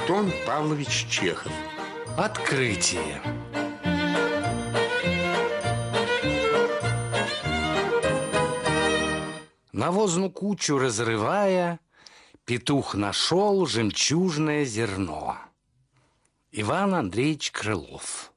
Антон Павлович Чехов. Открытие. Навозную кучу разрывая, петух нашел жемчужное зерно. Иван Андреевич Крылов.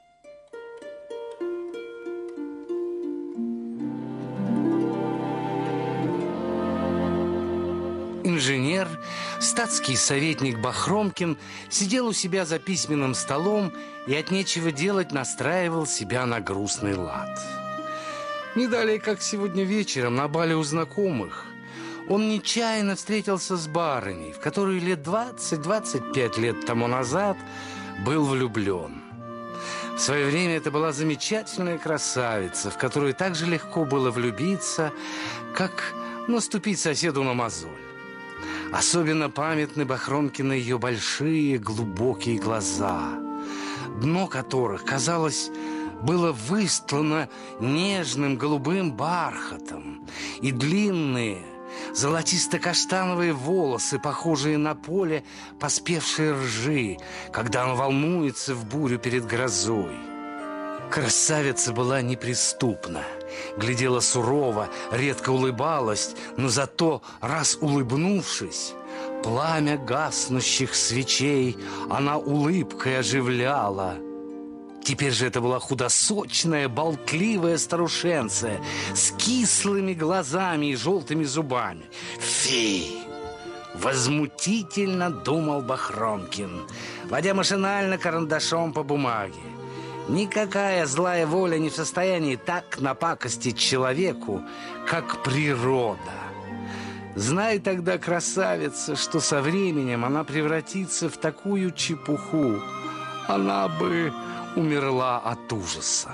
Инженер, статский советник Бахромкин сидел у себя за письменным столом и от нечего делать настраивал себя на грустный лад. Не далее, как сегодня вечером на бале у знакомых, он нечаянно встретился с барыней, в которую лет 20-25 лет тому назад был влюблен. В свое время это была замечательная красавица, в которую так же легко было влюбиться, как наступить соседу на мозоль. Особенно памятны Бахромкины ее большие глубокие глаза, дно которых, казалось, было выстлано нежным голубым бархатом, и длинные золотисто-каштановые волосы, похожие на поле поспевшей ржи, когда он волнуется в бурю перед грозой. Красавица была неприступна, глядела сурово, редко улыбалась, но зато, раз улыбнувшись, пламя гаснущих свечей она улыбкой оживляла. Теперь же это была худосочная, болтливая старушенция с кислыми глазами и желтыми зубами. Фи! Возмутительно думал Бахромкин, водя машинально карандашом по бумаге. Никакая злая воля не в состоянии так напакостить человеку, как природа. Знай тогда, красавица, что со временем она превратится в такую чепуху, она бы умерла от ужаса.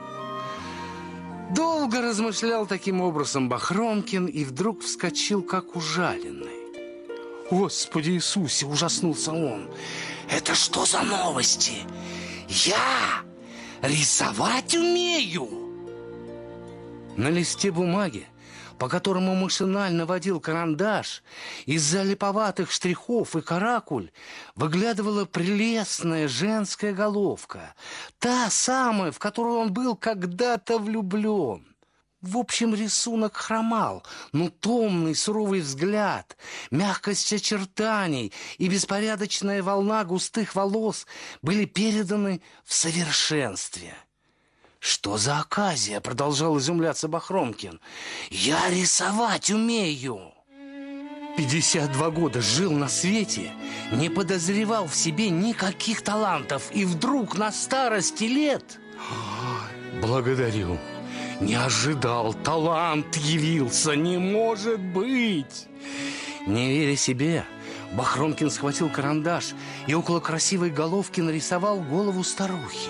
Долго размышлял таким образом Бахромкин и вдруг вскочил, как ужаленный. «Господи Иисусе!» – ужаснулся он. «Это что за новости? Я рисовать умею!» На листе бумаги, по которому машинально водил карандаш, из-за липоватых штрихов и каракуль выглядывала прелестная женская головка, та самая, в которую он был когда-то влюблен. В общем, рисунок хромал, но томный суровый взгляд, мягкость очертаний и беспорядочная волна густых волос были переданы в совершенстве. «Что за оказия?» — продолжал изумляться Бахромкин. «Я рисовать умею!» 52 года жил на свете, не подозревал в себе никаких талантов, и вдруг на старости лет... «Благодарю! Не ожидал, талант явился, не может быть!» Не веря себе, Бахромкин схватил карандаш и около красивой головки нарисовал голову старухи.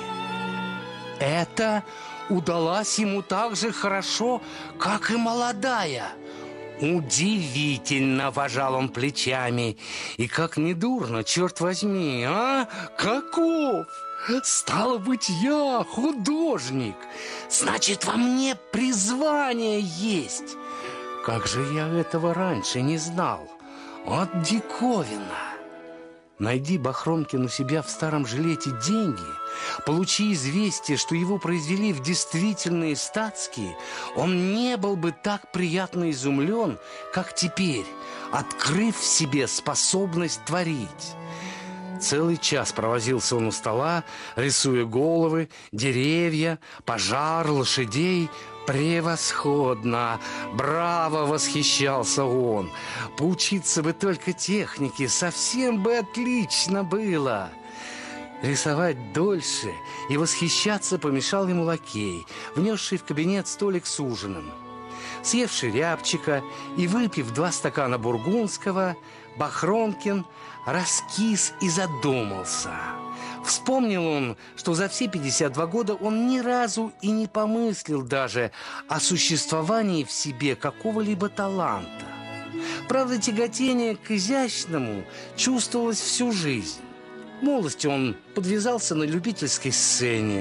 Это удалось ему так же хорошо, как и молодая. Удивительно, пожал он плечами. И как недурно, черт возьми, а? Каков? Стало быть, я художник. Значит, во мне призвание есть. Как же я этого раньше не знал? Вот диковина. Найди Бахромкин у себя в старом жилете деньги, получи известие, что его произвели в действительные статские, он не был бы так приятно изумлен, как теперь, открыв в себе способность творить. Целый час провозился он у стола, рисуя головы, деревья, пожар, лошадей. «Превосходно! Браво!» — восхищался он. «Поучиться бы только технике, совсем бы отлично было!» Рисовать дольше и восхищаться помешал ему лакей, внесший в кабинет столик с ужином. Съевший рябчика и выпив 2 стакана бургундского, Бахромкин раскис и задумался. Вспомнил он, что за все 52 года он ни разу и не помыслил даже о существовании в себе какого-либо таланта. Правда, тяготение к изящному чувствовалось всю жизнь. В молодости он подвязался на любительской сцене,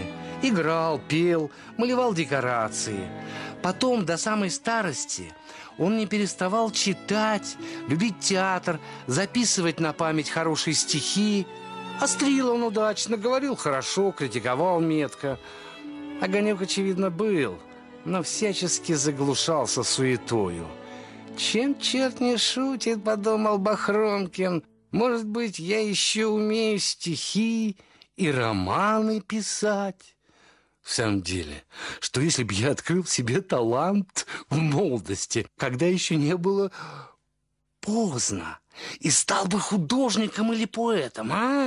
Играл, пел, малевал декорации. Потом, до самой старости, он не переставал читать, любить театр, записывать на память хорошие стихи. Острил он удачно, говорил хорошо, критиковал метко. Огонек, очевидно, был, но всячески заглушался суетою. «Чем черт не шутит, — подумал Бахромкин, — может быть, я еще умею стихи и романы писать». В самом деле, что если бы я открыл себе талант в молодости, когда еще не было поздно, и стал бы художником или поэтом, а?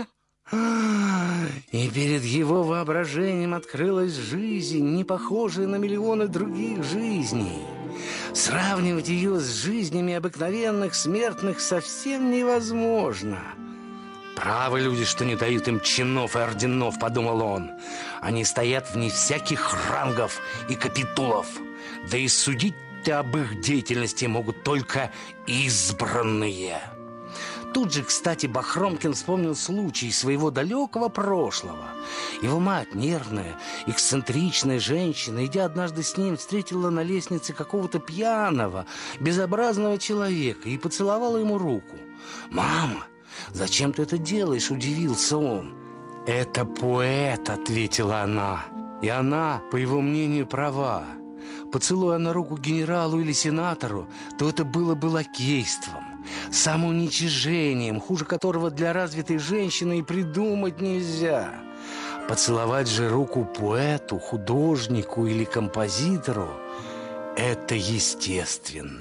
И перед его воображением открылась жизнь, не похожая на миллионы других жизней. Сравнивать ее с жизнями обыкновенных смертных совсем невозможно. «Правы люди, что не дают им чинов и орденов», — подумал он. «Они стоят вне всяких рангов и капитулов. Да и судить-то об их деятельности могут только избранные». Тут же, кстати, Бахромкин вспомнил случай своего далекого прошлого. Его мать, нервная, эксцентричная женщина, идя однажды с ним, встретила на лестнице какого-то пьяного, безобразного человека и поцеловала ему руку. «Мама, зачем ты это делаешь?» – удивился он. «Это поэт», – ответила она. И она, по его мнению, права. Поцелуя на руку генералу или сенатору, то это было бы лакейством, самоуничижением, хуже которого для развитой женщины и придумать нельзя. Поцеловать же руку поэту, художнику или композитору – это естественно.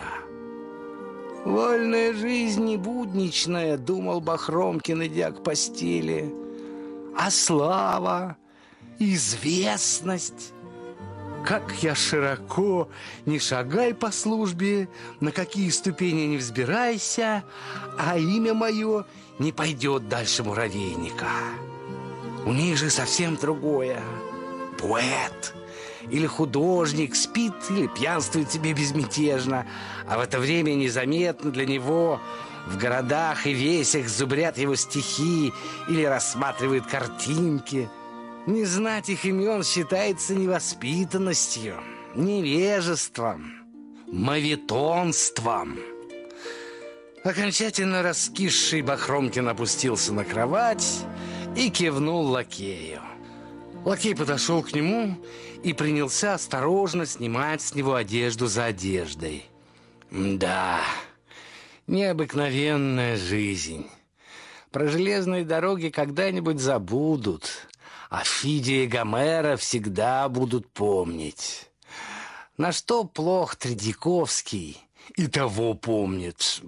«Вольная жизнь не будничная», – думал Бахромкин, идя к постели. «А слава, известность? Как я широко не шагай по службе, на какие ступени не взбирайся, а имя мое не пойдет дальше муравейника. У них же совсем другое. Поэт или художник спит или пьянствует себе безмятежно, а в это время незаметно для него в городах и весях зубрят его стихи или рассматривают картинки. Не знать их имен считается невоспитанностью, невежеством, моветонством». Окончательно раскисший Бахромкин опустился на кровать и кивнул лакею. Лакей подошел к нему и принялся осторожно снимать с него одежду за одеждой. Да, необыкновенная жизнь. Про железные дороги когда-нибудь забудут, а Фидия и Гомера всегда будут помнить. На что плох Тредяковский, и того помнит.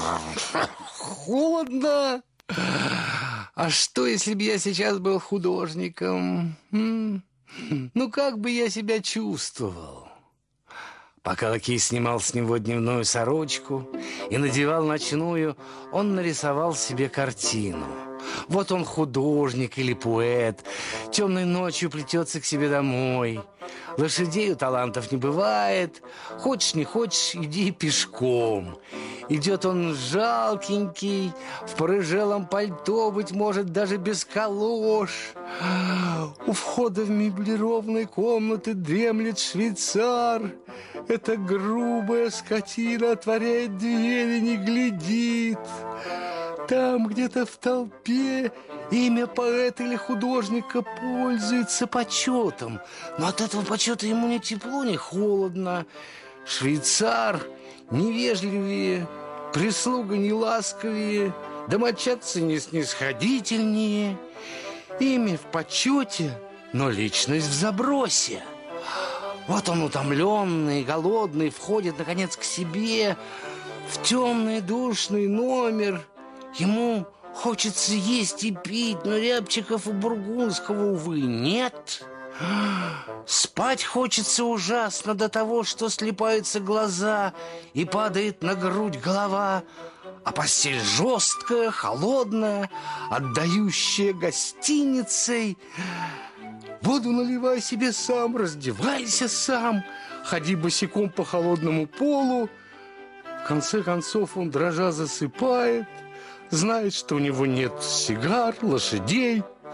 Холодно. А что, если бы я сейчас был художником? Ну, как бы я себя чувствовал? Пока лакей снимал с него дневную сорочку и надевал ночную, он нарисовал себе картину. Вот он художник или поэт, темной ночью плетется к себе домой. Лошадей у талантов не бывает. Хочешь не хочешь, иди пешком. Идет он жалкенький, в порыжелом пальто, быть может, даже без калош. У входа в меблированной комнаты дремлет швейцар. Эта грубая скотина отворяет дверь и не глядит. Там где-то в толпе имя поэта или художника пользуется почетом. Но от этого почета ему ни тепло, ни холодно. Швейцар невежливее, прислуга не ласковее, домочадцы не снисходительнее. Имя в почете, но личность в забросе. Вот он утомленный, голодный, входит, наконец, к себе в темный душный номер. Ему хочется есть и пить, но Рябчиков и Бургундского, увы, нет. Спать хочется ужасно до того, что слипаются глаза и падает на грудь голова. А постель жесткая, холодная, отдающая гостиницей. Воду наливай себе сам, раздевайся сам, ходи босиком по холодному полу. В конце концов он, дрожа, засыпает, знает, что у него нет сигар, лошадей,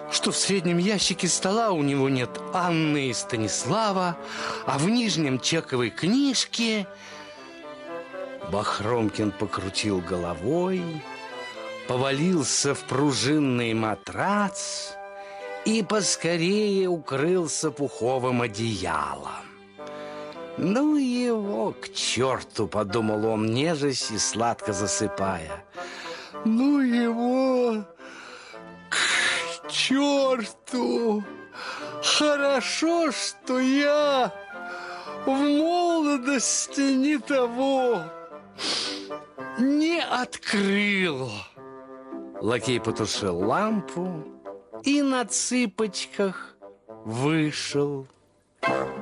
что в среднем ящике стола у него нет Анны и Станислава, а в нижнем чековой книжке. Бахромкин покрутил головой, повалился в пружинный матрац и поскорее укрылся пуховым одеялом. «Ну его к черту!» — подумал он, нежась и сладко засыпая. «Ну его к черту! Хорошо, что я в молодости не того не открыл!» Лакей потушил лампу и на цыпочках вышел.